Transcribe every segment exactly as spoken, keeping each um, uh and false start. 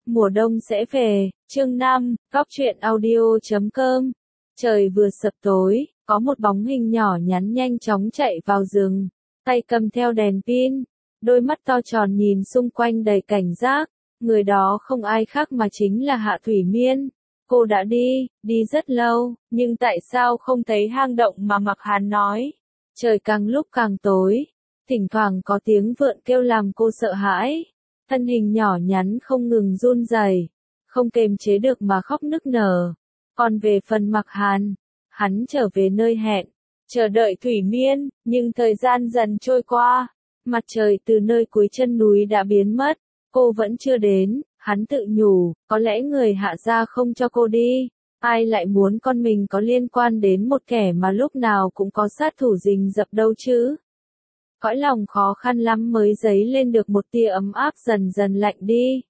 Mùa đông sẽ về, chương năm, góc truyện audio chấm com. Trời vừa sập tối, có một bóng hình nhỏ nhắn nhanh chóng chạy vào rừng, tay cầm theo đèn pin, đôi mắt to tròn nhìn xung quanh đầy cảnh giác. Người đó không ai khác mà chính là Hạ Thủy Miên. Cô đã đi, đi rất lâu, nhưng tại sao không thấy hang động mà Mạc Hàn nói? Trời càng lúc càng tối, thỉnh thoảng có tiếng vượn kêu làm cô sợ hãi. Thân hình nhỏ nhắn không ngừng run rẩy, không kềm chế được mà khóc nức nở. Còn về phần Mạc Hàn, hắn trở về nơi hẹn, chờ đợi Thủy Miên, nhưng thời gian dần trôi qua, mặt trời từ nơi cuối chân núi đã biến mất, cô vẫn chưa đến. Hắn tự nhủ, có lẽ người Hạ gia không cho cô đi, ai lại muốn con mình có liên quan đến một kẻ mà lúc nào cũng có sát thủ rình rập đâu chứ. Cõi lòng khó khăn lắm mới dấy lên được một tia ấm áp dần dần lạnh đi.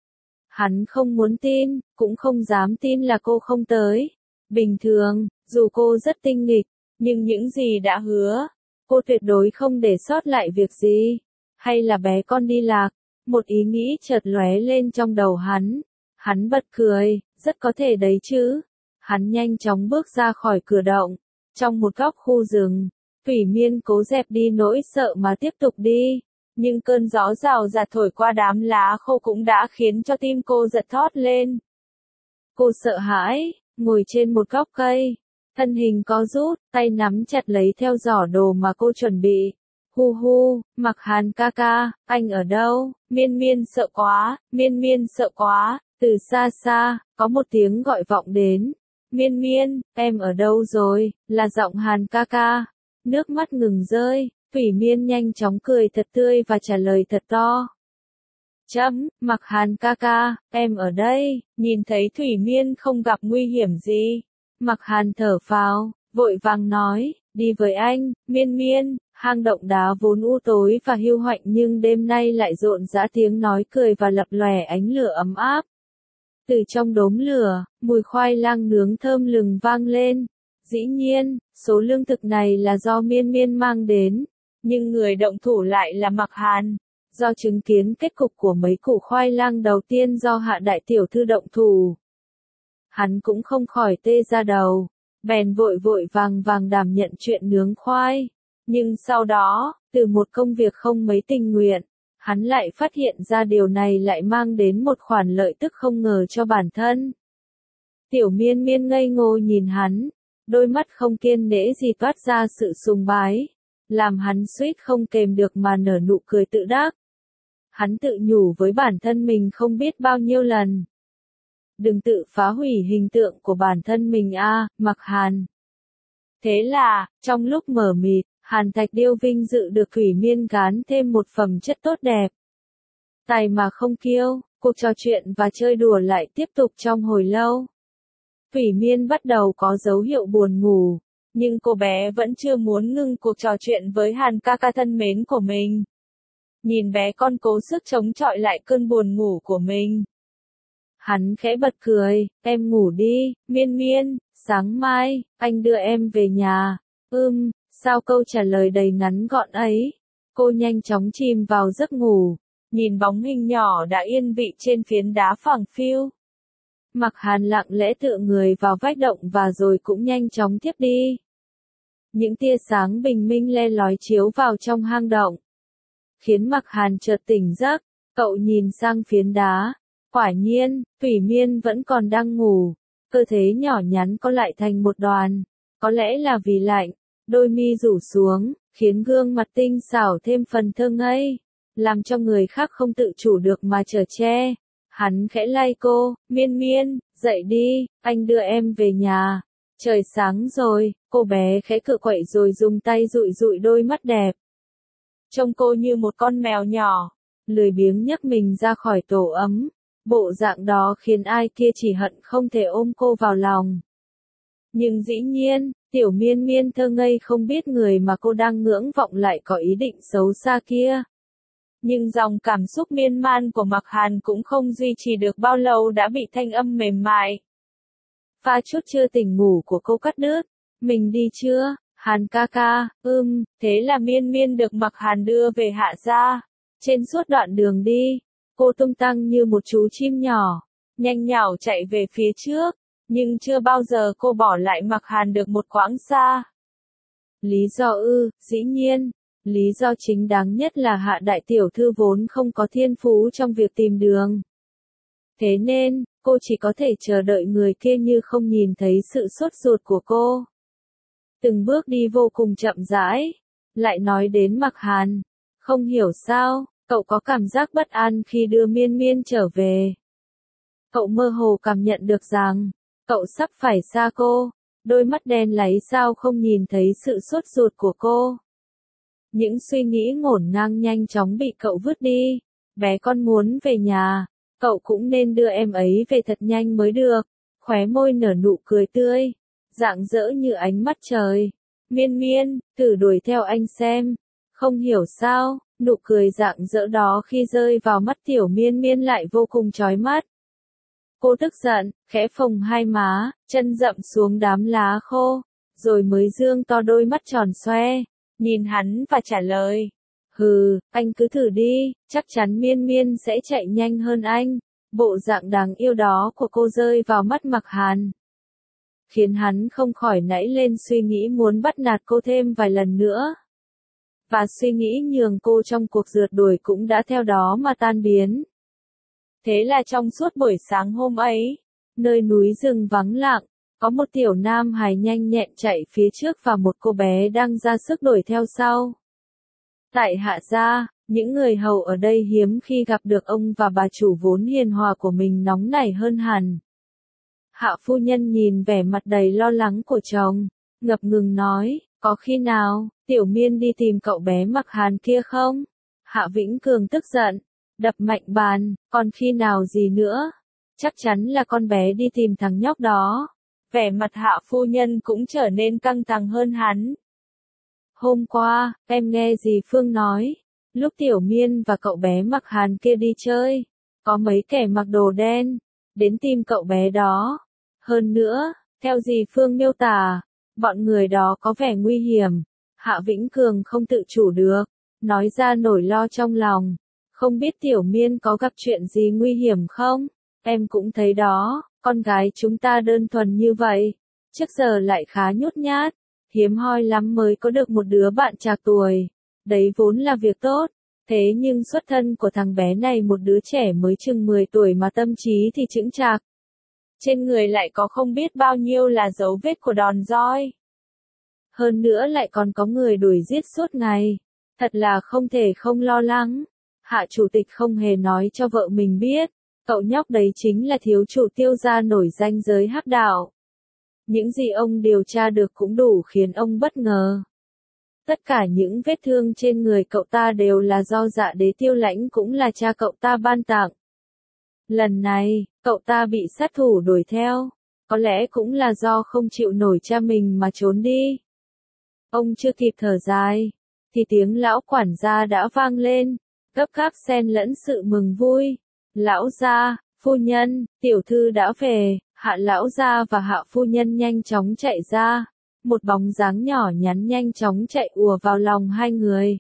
Hắn không muốn tin, cũng không dám tin là cô không tới. Bình thường, dù cô rất tinh nghịch, nhưng những gì đã hứa, cô tuyệt đối không để sót lại việc gì. Hay là bé con đi lạc, một ý nghĩ chợt lóe lên trong đầu hắn. Hắn bật cười, rất có thể đấy chứ. Hắn nhanh chóng bước ra khỏi cửa động, trong một góc khu rừng. Thủy Miên cố dẹp đi nỗi sợ mà tiếp tục đi, nhưng cơn gió rào rạt thổi qua đám lá khô cũng đã khiến cho tim cô giật thót lên. Cô sợ hãi, ngồi trên một gốc cây, thân hình co rút, tay nắm chặt lấy theo giỏ đồ mà cô chuẩn bị. Hu hu, Mạc Hàn ca ca, anh ở đâu? Miên Miên sợ quá, Miên Miên sợ quá. Từ xa xa, có một tiếng gọi vọng đến. Miên Miên, em ở đâu rồi? Là giọng Hàn ca ca. Nước mắt ngừng rơi, Thủy Miên nhanh chóng cười thật tươi và trả lời thật to. Chấm, Mạc Hàn ca ca, em ở đây. Nhìn thấy Thủy Miên không gặp nguy hiểm gì, Mạc Hàn thở phào, vội vàng nói, đi với anh. Miên Miên, hang động đá vốn u tối và hiu hạnh nhưng đêm nay lại rộn rã tiếng nói cười và lập lòe ánh lửa ấm áp. Từ trong đốm lửa, mùi khoai lang nướng thơm lừng vang lên. Dĩ nhiên, số lương thực này là do Miên Miên mang đến, nhưng người động thủ lại là Mạc Hàn. Do chứng kiến kết cục của mấy củ khoai lang đầu tiên do Hạ đại tiểu thư động thủ, hắn cũng không khỏi tê ra đầu, bèn vội vội vàng vàng đảm nhận chuyện nướng khoai. Nhưng sau đó, từ một công việc không mấy tình nguyện, hắn lại phát hiện ra điều này lại mang đến một khoản lợi tức không ngờ cho bản thân. Tiểu Miên Miên ngây ngô nhìn hắn, đôi mắt không kiên nể gì toát ra sự sùng bái, làm hắn suýt không kềm được mà nở nụ cười tự đắc. Hắn tự nhủ với bản thân mình không biết bao nhiêu lần. Đừng tự phá hủy hình tượng của bản thân mình a, à, Mạc Hàn. Thế là, trong lúc mờ mịt, Hàn Thạch Điêu vinh dự được Thủy Miên gán thêm một phẩm chất tốt đẹp. Tài mà không kiêu, cuộc trò chuyện và chơi đùa lại tiếp tục trong hồi lâu. Thủy Miên bắt đầu có dấu hiệu buồn ngủ, nhưng cô bé vẫn chưa muốn ngưng cuộc trò chuyện với Hàn ca ca thân mến của mình. Nhìn bé con cố sức chống chọi lại cơn buồn ngủ của mình, hắn khẽ bật cười, em ngủ đi, Miên Miên, sáng mai, anh đưa em về nhà. Ưm, sao câu trả lời đầy ngắn gọn ấy. Cô nhanh chóng chìm vào giấc ngủ, nhìn bóng hình nhỏ đã yên vị trên phiến đá phẳng phiu. Mạc Hàn lặng lẽ tựa người vào vách động và rồi cũng nhanh chóng thiếp đi. Những tia sáng bình minh le lói chiếu vào trong hang động, khiến Mạc Hàn chợt tỉnh giấc. Cậu nhìn sang phiến đá, quả nhiên, Thủy Miên vẫn còn đang ngủ, cơ thể nhỏ nhắn co lại thành một đoàn, có lẽ là vì lạnh, đôi mi rủ xuống, khiến gương mặt tinh xảo thêm phần thơ ngây, làm cho người khác không tự chủ được mà chở che. Hắn khẽ lay cô, Miên Miên, dậy đi, anh đưa em về nhà. Trời sáng rồi, cô bé khẽ cựa quậy rồi dùng tay dụi dụi đôi mắt đẹp. Trông cô như một con mèo nhỏ, lười biếng nhấc mình ra khỏi tổ ấm. Bộ dạng đó khiến ai kia chỉ hận không thể ôm cô vào lòng. Nhưng dĩ nhiên, tiểu Miên Miên thơ ngây không biết người mà cô đang ngưỡng vọng lại có ý định xấu xa kia. Nhưng dòng cảm xúc miên man của Mạc Hàn cũng không duy trì được bao lâu đã bị thanh âm mềm mại pha chút chưa tỉnh ngủ của cô cắt đứt. Mình đi chưa, Hàn ca ca? Ừm, thế là Miên Miên được Mạc Hàn đưa về Hạ gia. Trên suốt đoạn đường đi, Cô tung tăng như một chú chim nhỏ, nhanh nhảu chạy về phía trước, nhưng chưa bao giờ cô bỏ lại Mặc Hàn được một quãng xa. Lý do ư, dĩ nhiên, lý do chính đáng nhất là Hạ đại tiểu thư vốn không có thiên phú trong việc tìm đường. Thế nên, cô chỉ có thể chờ đợi người kia như không nhìn thấy sự sốt ruột của cô. Từng bước đi vô cùng chậm rãi, lại nói đến Mặc Hàn, không hiểu sao, cậu có cảm giác bất an khi đưa Miên Miên trở về. Cậu mơ hồ cảm nhận được rằng, cậu sắp phải xa cô, đôi mắt đen láy sao không nhìn thấy sự sốt ruột của cô. Những suy nghĩ ngổn ngang nhanh chóng bị cậu vứt đi, bé con muốn về nhà, cậu cũng nên đưa em ấy về thật nhanh mới được, khóe môi nở nụ cười tươi, rạng rỡ như ánh mắt trời. Miên Miên, thử đuổi theo anh xem. Không hiểu sao, nụ cười rạng rỡ đó khi rơi vào mắt tiểu Miên Miên lại vô cùng chói mắt. Cô tức giận, khẽ phồng hai má, chân dậm xuống đám lá khô, rồi mới dương to đôi mắt tròn xoe, nhìn hắn và trả lời. Hừ, anh cứ thử đi, chắc chắn Miên Miên sẽ chạy nhanh hơn anh. Bộ dạng đáng yêu đó của cô rơi vào mắt Mặc Hàn, khiến hắn không khỏi nảy lên suy nghĩ muốn bắt nạt cô thêm vài lần nữa. Và suy nghĩ nhường cô trong cuộc rượt đuổi cũng đã theo đó mà tan biến. Thế là trong suốt buổi sáng hôm ấy, nơi núi rừng vắng lặng, có một tiểu nam hài nhanh nhẹn chạy phía trước và một cô bé đang ra sức đuổi theo sau. Tại Hạ gia, những người hầu ở đây hiếm khi gặp được ông và bà chủ vốn hiền hòa của mình nóng nảy hơn hẳn. Hạ phu nhân nhìn vẻ mặt đầy lo lắng của chồng, ngập ngừng nói, có khi nào, tiểu Miên đi tìm cậu bé Mặc Hàn kia không? Hạ Vĩnh Cường tức giận, đập mạnh bàn, còn khi nào gì nữa? Chắc chắn là con bé đi tìm thằng nhóc đó. Vẻ mặt Hạ phu nhân cũng trở nên căng thẳng hơn hắn. Hôm qua, em nghe dì Phương nói, lúc tiểu Miên và cậu bé Mặc Hàn kia đi chơi, có mấy kẻ mặc đồ đen, đến tìm cậu bé đó. Hơn nữa, theo dì Phương miêu tả, bọn người đó có vẻ nguy hiểm. Hạ Vĩnh Cường không tự chủ được, nói ra nỗi lo trong lòng. Không biết tiểu Miên có gặp chuyện gì nguy hiểm không? Em cũng thấy đó, con gái chúng ta đơn thuần như vậy, trước giờ lại khá nhút nhát, hiếm hoi lắm mới có được một đứa bạn trạc tuổi. Đấy vốn là việc tốt, thế nhưng xuất thân của thằng bé này một đứa trẻ mới chừng mười tuổi mà tâm trí thì chững chạc. Trên người lại có không biết bao nhiêu là dấu vết của đòn roi. Hơn nữa lại còn có người đuổi giết suốt ngày. Thật là không thể không lo lắng. Hạ chủ tịch không hề nói cho vợ mình biết, cậu nhóc đấy chính là thiếu chủ Tiêu gia nổi danh giới hắc đạo. Những gì ông điều tra được cũng đủ khiến ông bất ngờ. Tất cả những vết thương trên người cậu ta đều là do Dạ Đế Tiêu Lãnh cũng là cha cậu ta ban tặng. Lần này, cậu ta bị sát thủ đuổi theo, có lẽ cũng là do không chịu nổi cha mình mà trốn đi. Ông chưa kịp thở dài, thì tiếng lão quản gia đã vang lên, gấp gáp xen lẫn sự mừng vui. Lão gia, phu nhân, tiểu thư đã về. Hạ lão gia và Hạ phu nhân nhanh chóng chạy ra, một bóng dáng nhỏ nhắn nhanh chóng chạy ùa vào lòng hai người.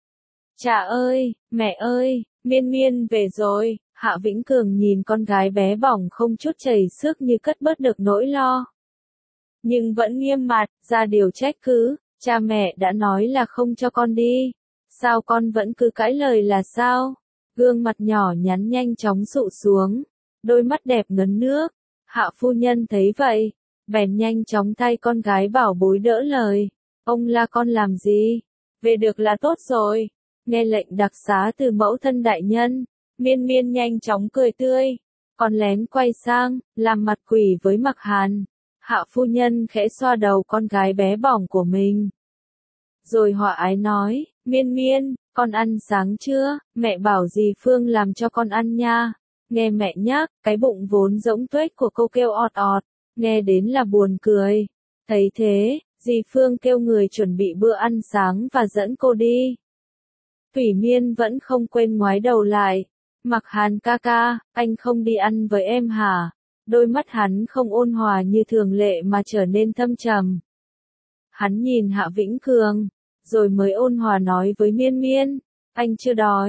Cha ơi, mẹ ơi, Miên Miên về rồi. Hạ Vĩnh Cường nhìn con gái bé bỏng không chút chảy xước như cất bớt được nỗi lo. Nhưng vẫn nghiêm mặt, ra điều trách cứ, cha mẹ đã nói là không cho con đi. Sao con vẫn cứ cãi lời là sao? Gương mặt nhỏ nhắn nhanh chóng sụ xuống, đôi mắt đẹp ngấn nước. Hạ phu nhân thấy vậy, bèn nhanh chóng thay con gái bảo bối đỡ lời. Ông la con làm gì? Về được là tốt rồi. Nghe lệnh đặc xá từ mẫu thân đại nhân, Miên Miên nhanh chóng cười tươi, còn lén quay sang, làm mặt quỷ với Mặc Hàn. Hạ phu nhân khẽ xoa đầu con gái bé bỏng của mình. Rồi hòa ái nói, Miên Miên, con ăn sáng chưa? Mẹ bảo dì Phương làm cho con ăn nha. Nghe mẹ nhắc, cái bụng vốn rỗng tuếch của cô kêu ọt ọt, nghe đến là buồn cười. Thấy thế, dì Phương kêu người chuẩn bị bữa ăn sáng và dẫn cô đi. Thủy Miên vẫn không quên ngoái đầu lại. Mặc Hàn ca ca, anh không đi ăn với em hả? Đôi mắt hắn không ôn hòa như thường lệ mà trở nên thâm trầm. Hắn nhìn Hạ Vĩnh Cường, rồi mới ôn hòa nói với Miên Miên, anh chưa đói,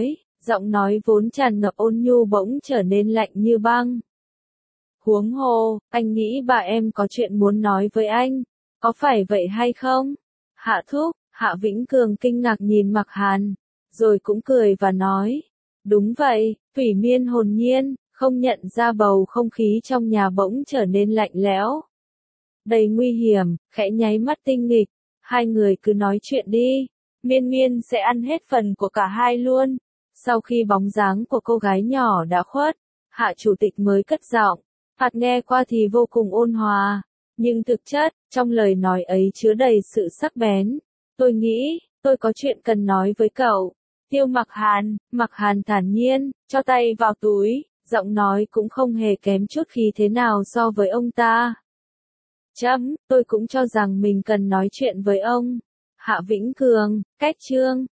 Giọng nói vốn tràn ngập ôn nhu bỗng trở nên lạnh như băng. Huống hồ, anh nghĩ bà em có chuyện muốn nói với anh, có phải vậy hay không? Hạ thúc, Hạ Vĩnh Cường kinh ngạc nhìn Mạc Hàn, rồi cũng cười và nói, đúng vậy. Thủy Miên hồn nhiên, không nhận ra bầu không khí trong nhà bỗng trở nên lạnh lẽo. Đầy nguy hiểm, khẽ nháy mắt tinh nghịch, hai người cứ nói chuyện đi, Miên Miên sẽ ăn hết phần của cả hai luôn. Sau khi bóng dáng của cô gái nhỏ đã khuất, Hạ chủ tịch mới cất giọng, thoạt nghe qua thì vô cùng ôn hòa, nhưng thực chất, trong lời nói ấy chứa đầy sự sắc bén. Tôi nghĩ, tôi có chuyện cần nói với cậu. Tiêu Mặc Hàn, Mặc Hàn thản nhiên, cho tay vào túi, giọng nói cũng không hề kém chút khí thế nào so với ông ta. Chấm, tôi cũng cho rằng mình cần nói chuyện với ông. Hạ Vĩnh Cường, cách chương.